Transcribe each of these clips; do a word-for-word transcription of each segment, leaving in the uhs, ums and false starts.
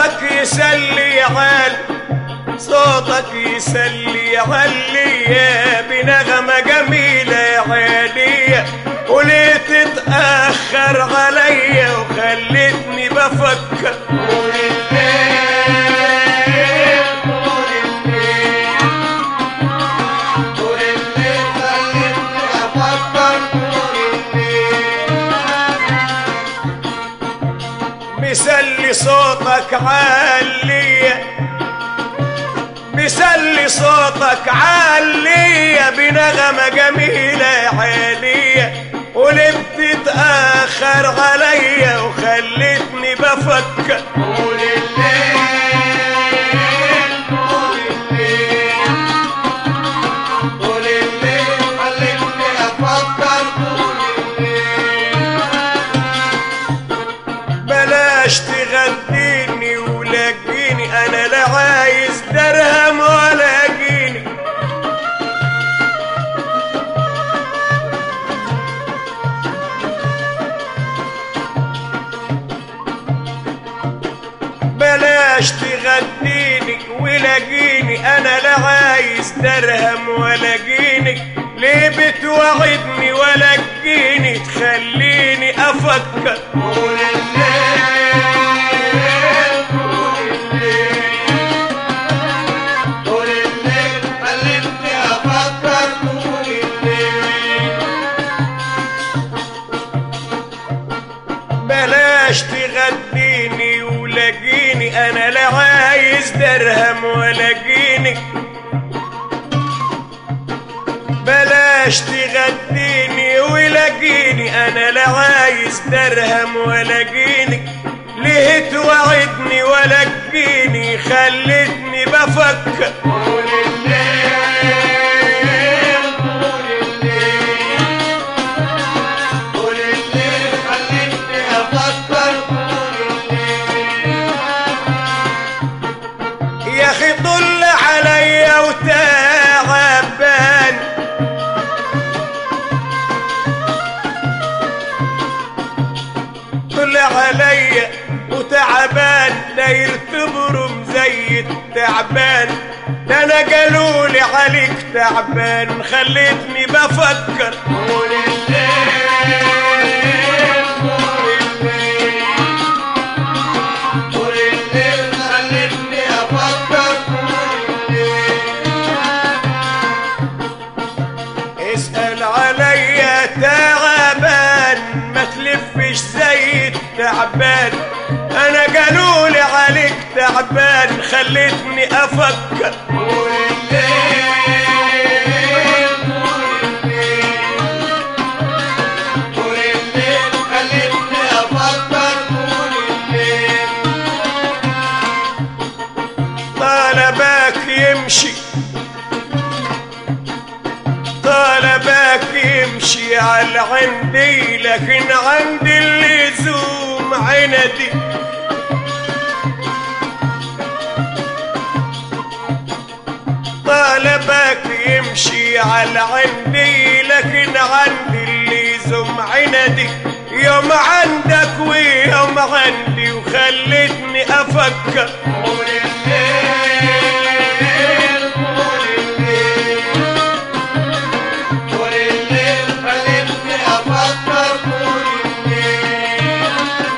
صوتك يسلي عال صوتك يسلي عليا بنغمة جميلة يا عالية، وليه تتأخر عليا وخلتني بفكر طول الليل طول الليل طول الليل خلتني أفكر طول الليل. مسلي صوتك عالية مسلي صوتك عالية بنغمة جميلة يا عالية، وليه بتتأخر عليا وخلتني بفكر طول الليل طول الليل طول الليل خلتني أفكر طول الليل. بلاش تغديني ولاقيني أنا لا عايز درهم ولا جيني، بلاش تغديني ولاقيني أنا لا عايز درهم ولا جيني، ليه بتوعدني ولا تجيني تخليني أفكر طول الليل طول الليل طول الليل خلتني أفكر طول الليل. بلاش تغديني ولاقيني أنا لا عايز درهم ولا جيني، بلاش تغديني ولاقيني أنا لا عايز درهم ولا جيني، ليه توعدني ولا تجيني خلتني بفكر طول الليل طول الليل طول الليل خلتني أفكر طول الليل. يا أخي طل عليا وتعبان طل عليا وتعبان داير تبرم زي التعبان، ده انا قالولي عليك تعبان خلتني بفكر طول الليل طول الليل طول الليل خلتني افكر طول الليل. اسأل عليا تعبان ما تلفش زي التعبان، انا قالولي عليك تعبان خلتني افكر طول الليل طول الليل طول الليل خلتني افكر طول الليل. طلبك يمشي طلبك يمشي على عندي، لكن عندي اللزوم عندي، طلبك يمشي على عندي لكن عندي اللزوم عندي، يوم عندك ويوم عندي وخلتني افكر طول الليل طول الليل طول الليل خلتني افكر طول الليل.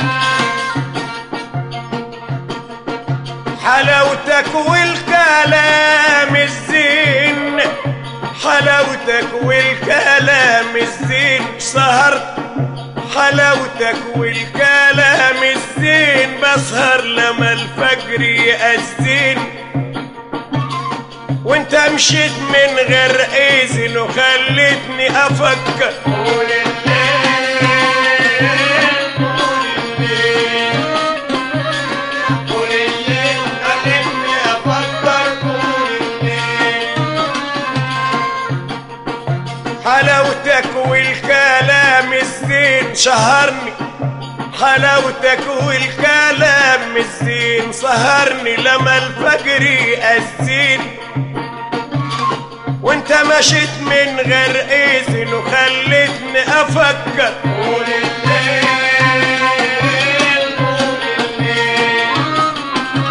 حلاوتك والكلام الزين حلاوتك والكلام الزين سهرت، حلاوتك والكلام الزين بسهر لما الفجر يأذن، وانت مشيت من غير اذن وخلتني افكر طول الليل طول الليل طول الليل خلتني افكر طول الليل. حلاوتك والكلام الزين شهرني حلاوتك والكلام الزين سهرني لما الفجر يأذن، وانت مشيت من غير اذن وخلتني افكر طول الليل طول الليل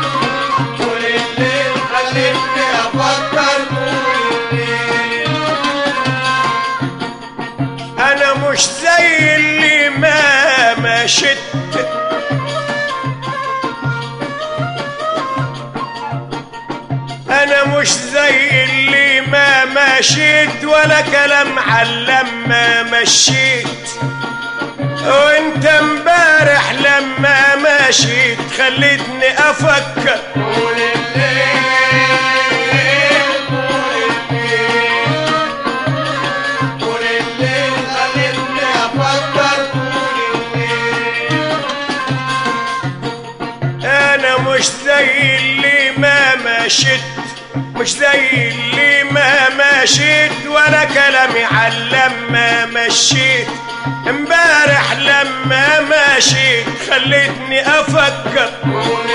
مشيت انا مش زي اللي ما مشيت ولا كلام علم ما مشيت. وانت امبارح لما مشيت خليتني افكر طول الليل طول الليل طول الليل خليتني افكر طول الليل. انا مش زي اللي ما مشيت مش زي اللي ما مشيت ولا كلامي علم ما مشيت. امبارح لما مشيت خليتني افكر طول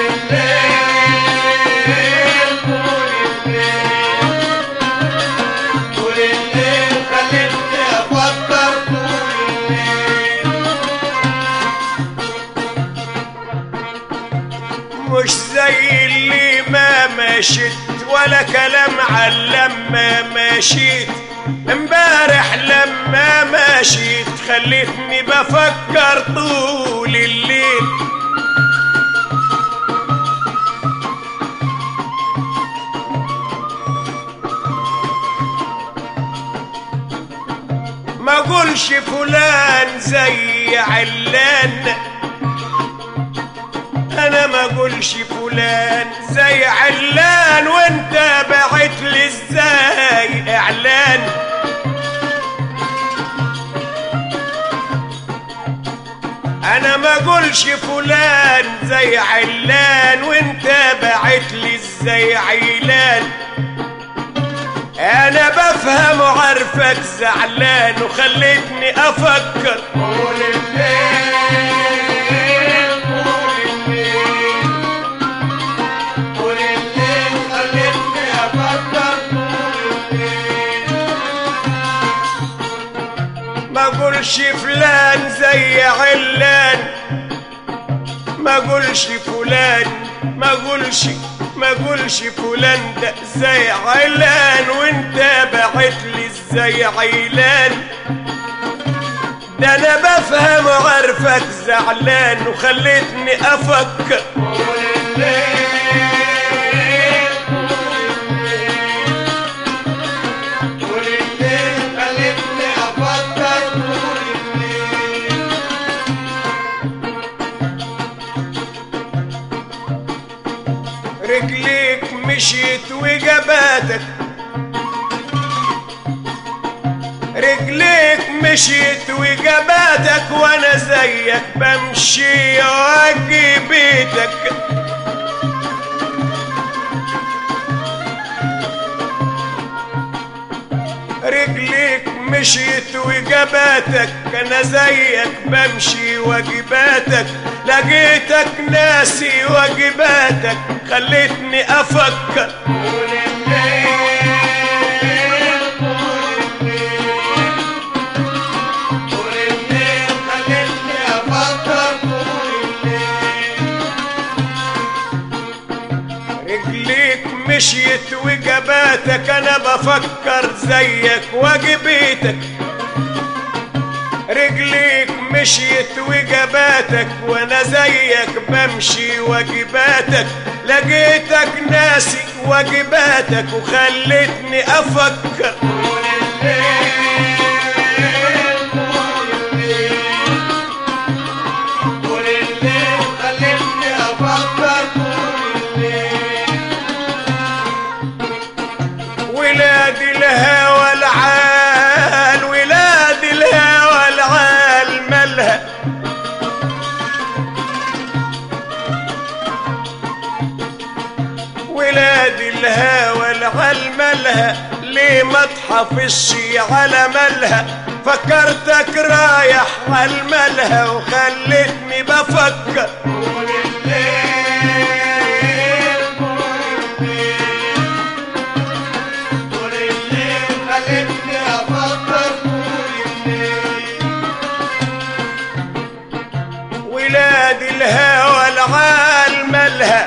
الليل طول الليل طول الليل خليتني افكر طول الليل. مش زي اللي ما مشيت ولا كلام علم ما مشيت. امبارح لما مشيت خليتني بفكر طول الليل. ما اقولش فلان زي علان انا ما اقولش فلان زي علان وانت بعت لي ازاي اعلان. انا ما اقولش فلان زي علان وانت بعت لي ازاي عيلان. انا بفهم وعارفك زعلان وخليتني افكر طول الليل طول الليل طول الليل خليتني افكر طول الليل. ما اقولش فلان زي علان ما اقولش فلان ما اقولش ما اقولش فلان ده زي علان وانت بعت لي ازاي عيلان. ده انا بفهم وعارفك زعلان وخليتني افكر طول الليل طول الليل خليتني افكر طول الليل. رجليك مشيت وجباتك رجليك مشيت وجباتك وانا زيك بمشي واجي بيتك. رجليك مشيت وجباتك انا زيك بمشي واجباتك. لقيتك ناسي واجباتك خليتني افكر طول الليل طول الليل طول الليل خليتني افكر طول الليل. رجليك مشيت وجباتك انا بفكر زيك واجبيتك. رجليك مشيت وجباتك وانا زيك بمشي واجباتك. لقيتك ناسي واجباتك وخلتني افكر طول الليل طول الليل طول الليل خلتني افكر طول الليل. ولاد الهوى العال ولاد الهوى العال مالها ولاد الهوى العال مالها ليه ما تحافظش على مالها. فكرتك رايح على مالها وخلتني بفكر طول الليل طول الليل خلتني افكر طول الليل. ولاد الهوى العال مالها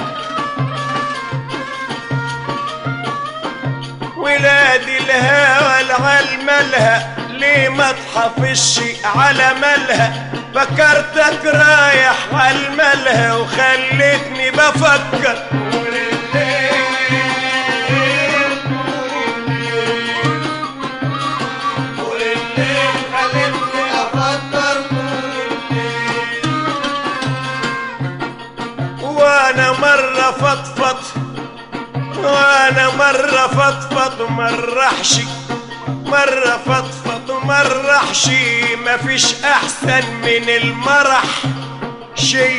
ولاد الهوى العال مالها ليه ما تحافظش على مالها. فكرتك رايح عالملهى وخلتني بفكر وانا مرة فضفض وانا مرة فضفض ومرة احشي مرة فضفض ومرة احشي مفيش احسن من المرح شي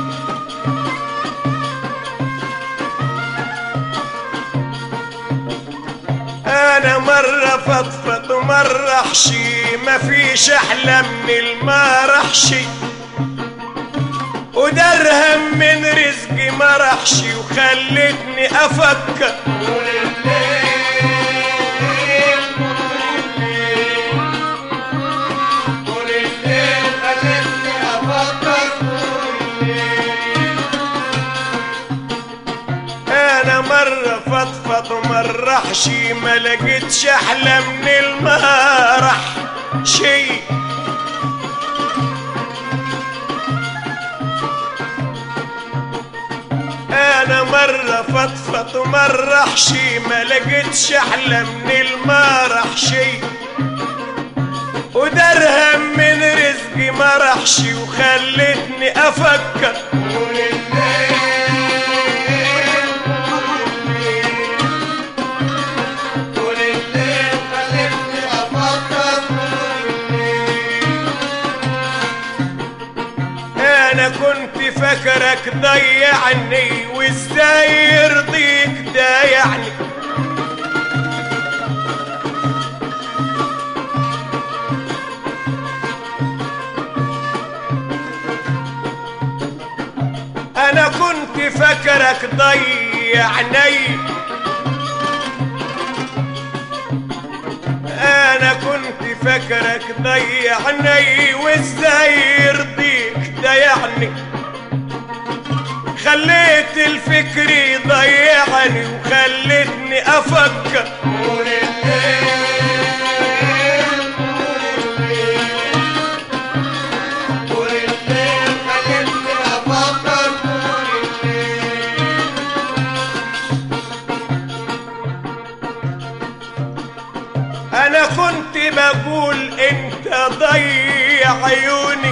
انا مرة فضفض ومرة احشي مفيش احلى من المرح شي ودرهم من رزقي ما رحشي وخلتني افكر انا مرة فضفض ومرة احشي ما لقيتش احلى من المرح شي انا مرة فضفض ومرة احشي ما لقيتش احلى من المرح شي ودرهم من رزقي ما رحشي وخلتني افكر انا كنت فاكرك ضيعني وازاي يرضيك ده يعني انا كنت فاكرك ضيعني انا كنت فاكرك ضيعني وازاي يرضيك ده يعني خليت الفكر يضيعني وخلتني افكر انا كنت بقول انت ضيع عيوني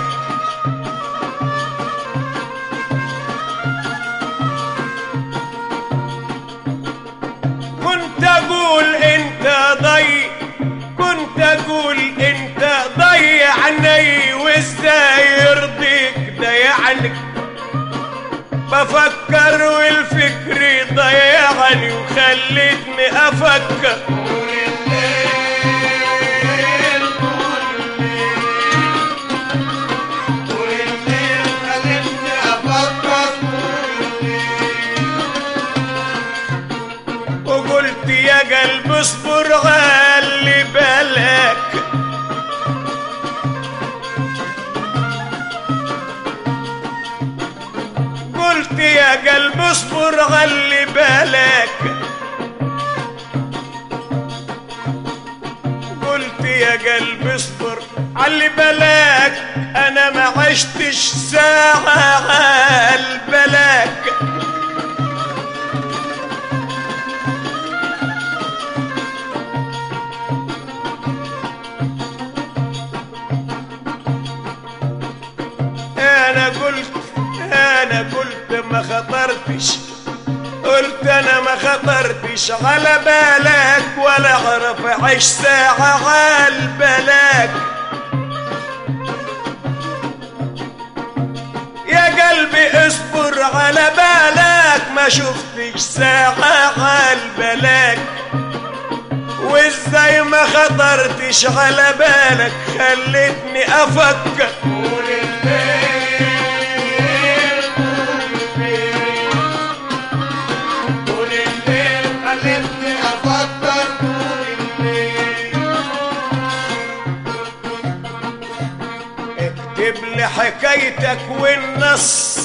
كنت اقول انت ضيع كنت اقول انت ضيعني وازاي يرضيك ده يعني بفكر والفكر ضيعني وخلتني افكر وقلت يا قلب اصبر غلي بالك قلت يا قلب اصبر غلي بالك قلت يا قلب اصبر علي بالك انا ما عشتش ساعة عالبلاك انا قلت انا قلت ما خطرتش قلت انا ما خطرتش على بالك ولا اعرف اعيش ساعة عالبلاك يا قلبي اصبر على بالك ما شفتش ساعة عالبلاك وازاي ما خطرتش على بالك خلتني افكر اكتب لي حكايتك والنص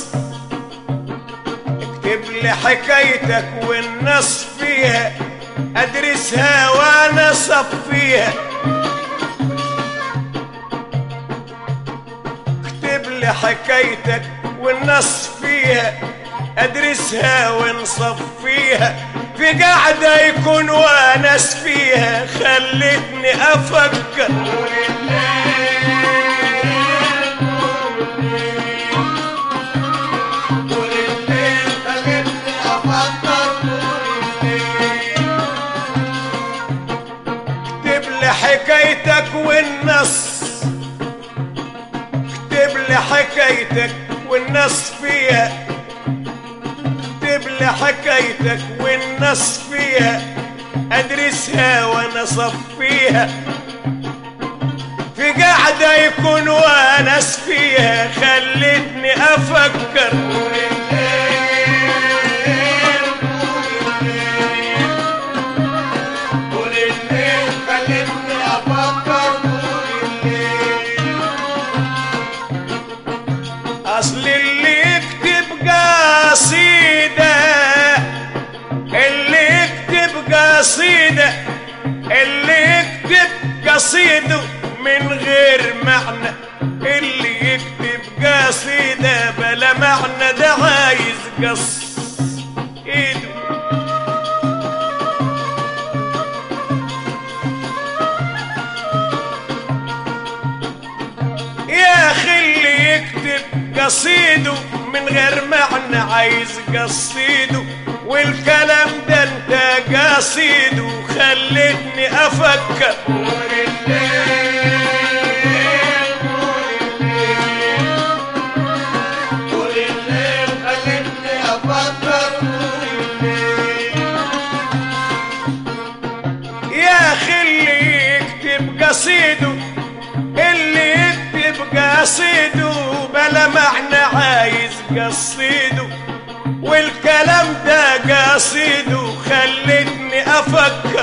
اكتب لي حكايتك والنص فيها ادرسها وانا صفيها حكايتك والنص فيها ادرسها ونصفيها في قعدة يكون وناس فيها خلتني افكر حكايتك والنص اكتب لي حكايتك والنص فيها اكتب لي حكايتك والنص فيها ادرسها وانا صفيها في قعدة يكون وناس فيها خلتني افكر اصل اللي يكتب قصيدة اللي يكتب قصيدة اللي يكتب قصيده من غير معنى اللي يكتب قصيدة بلا معنى ده عايز قص ايده يا اخي اللي يكتب قصيده من غير معنى عايز قصيده والكلام ده انت قصيده خلتني افكر يا اخي اللي يكتب قصيده اللي يكتب قصيده بلا معنى عايز قصيده والكلام ده قصيده خلتني افكر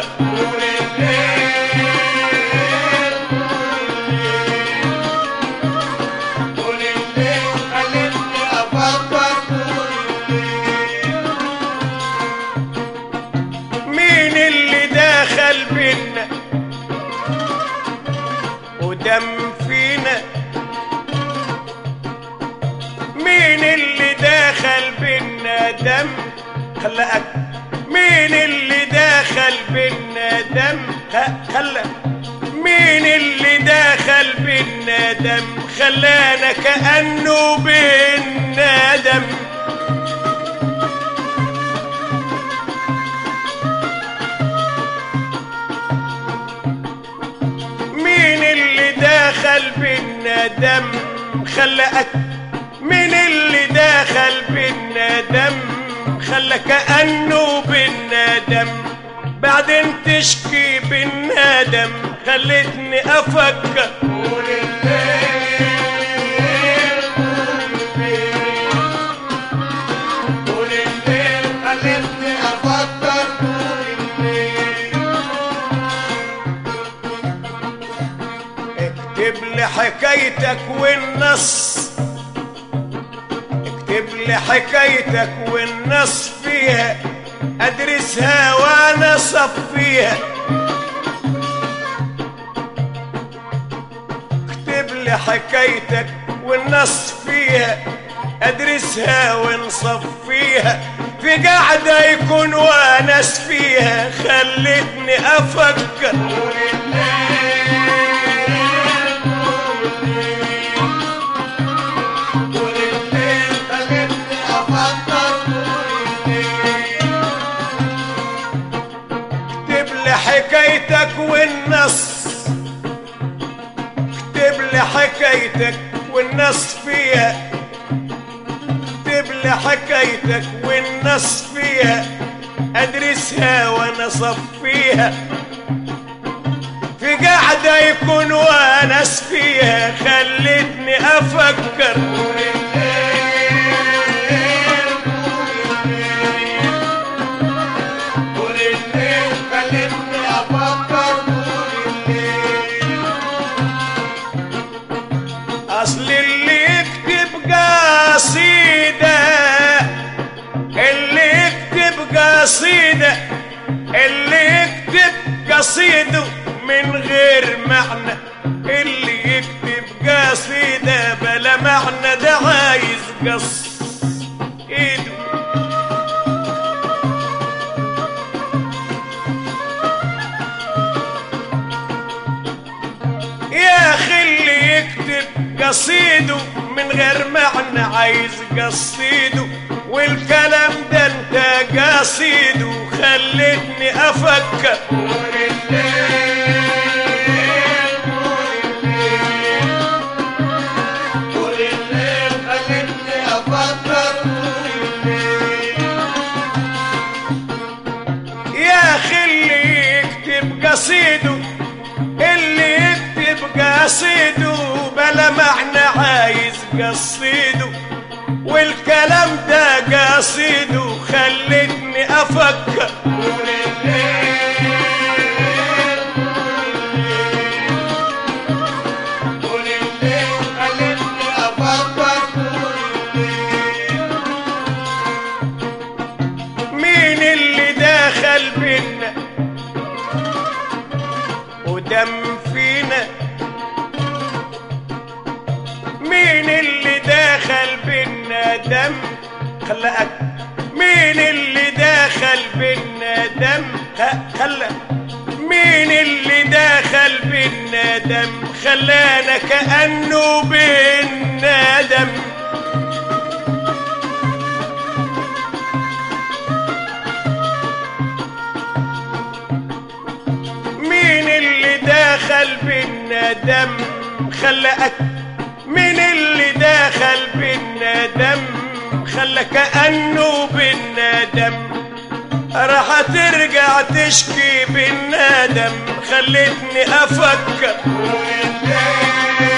مين اللي داخل بينا ودم فينا مين اللي داخل بينا دم خلقك مين اللي داخل بينا دم خلق مين اللي داخل بينا دم خلانا كأنه بينا دم مين اللي داخل بينا دم خلقك مين اللي داخل بينا دم خلى كأنه بينا دم بعدين تشكي بالندم خلتني افكر قول الليل قول الليل خلتني افكر قول الليل اكتب لي حكايتك والنص اكتب لي حكايتك والنص فيها ادرسها وانا صفيها اكتب لي حكايتك والنص فيها ادرسها ونصفيها في قعدة يكون وناس فيها خلتني افكر حكايتك والنص اكتب لي حكايتك والنص فيها اكتب لي حكايتك والنص فيها ادرسها وانا صفيها في قعدة يكون وناس فيها خلتني افكر اصل اللي يكتب قصيدة اللي يكتب قصيدة اللي يكتب قصيده من غير معنى اللي يكتب قصيدة بلا معنى عايز قص ايده. يا اخي اللي يكتب قصيده من غير معنى عايز قصيده، والكلام ده انت قصيده خلتني افكر. يا اخي اللي يكتب قصيده، اللي يكتب قصيده بلا معنى عايز قصيده، والكلام ده قصيده خلتني افكر. مين اللي دخل بينا ودم فينا؟ مين اللي دخل بينا دم خلقك؟ مين اللي دخل بينا دم خلق؟ مين اللي دخل بينا دم خلانا كأنه بينا دم؟ مين اللي دخل بينا دم خلقك؟ مين اللي دخل بينا دم خلى كأنه بينا دم؟ راح ترجع تشكي بالندم خلتني افكر.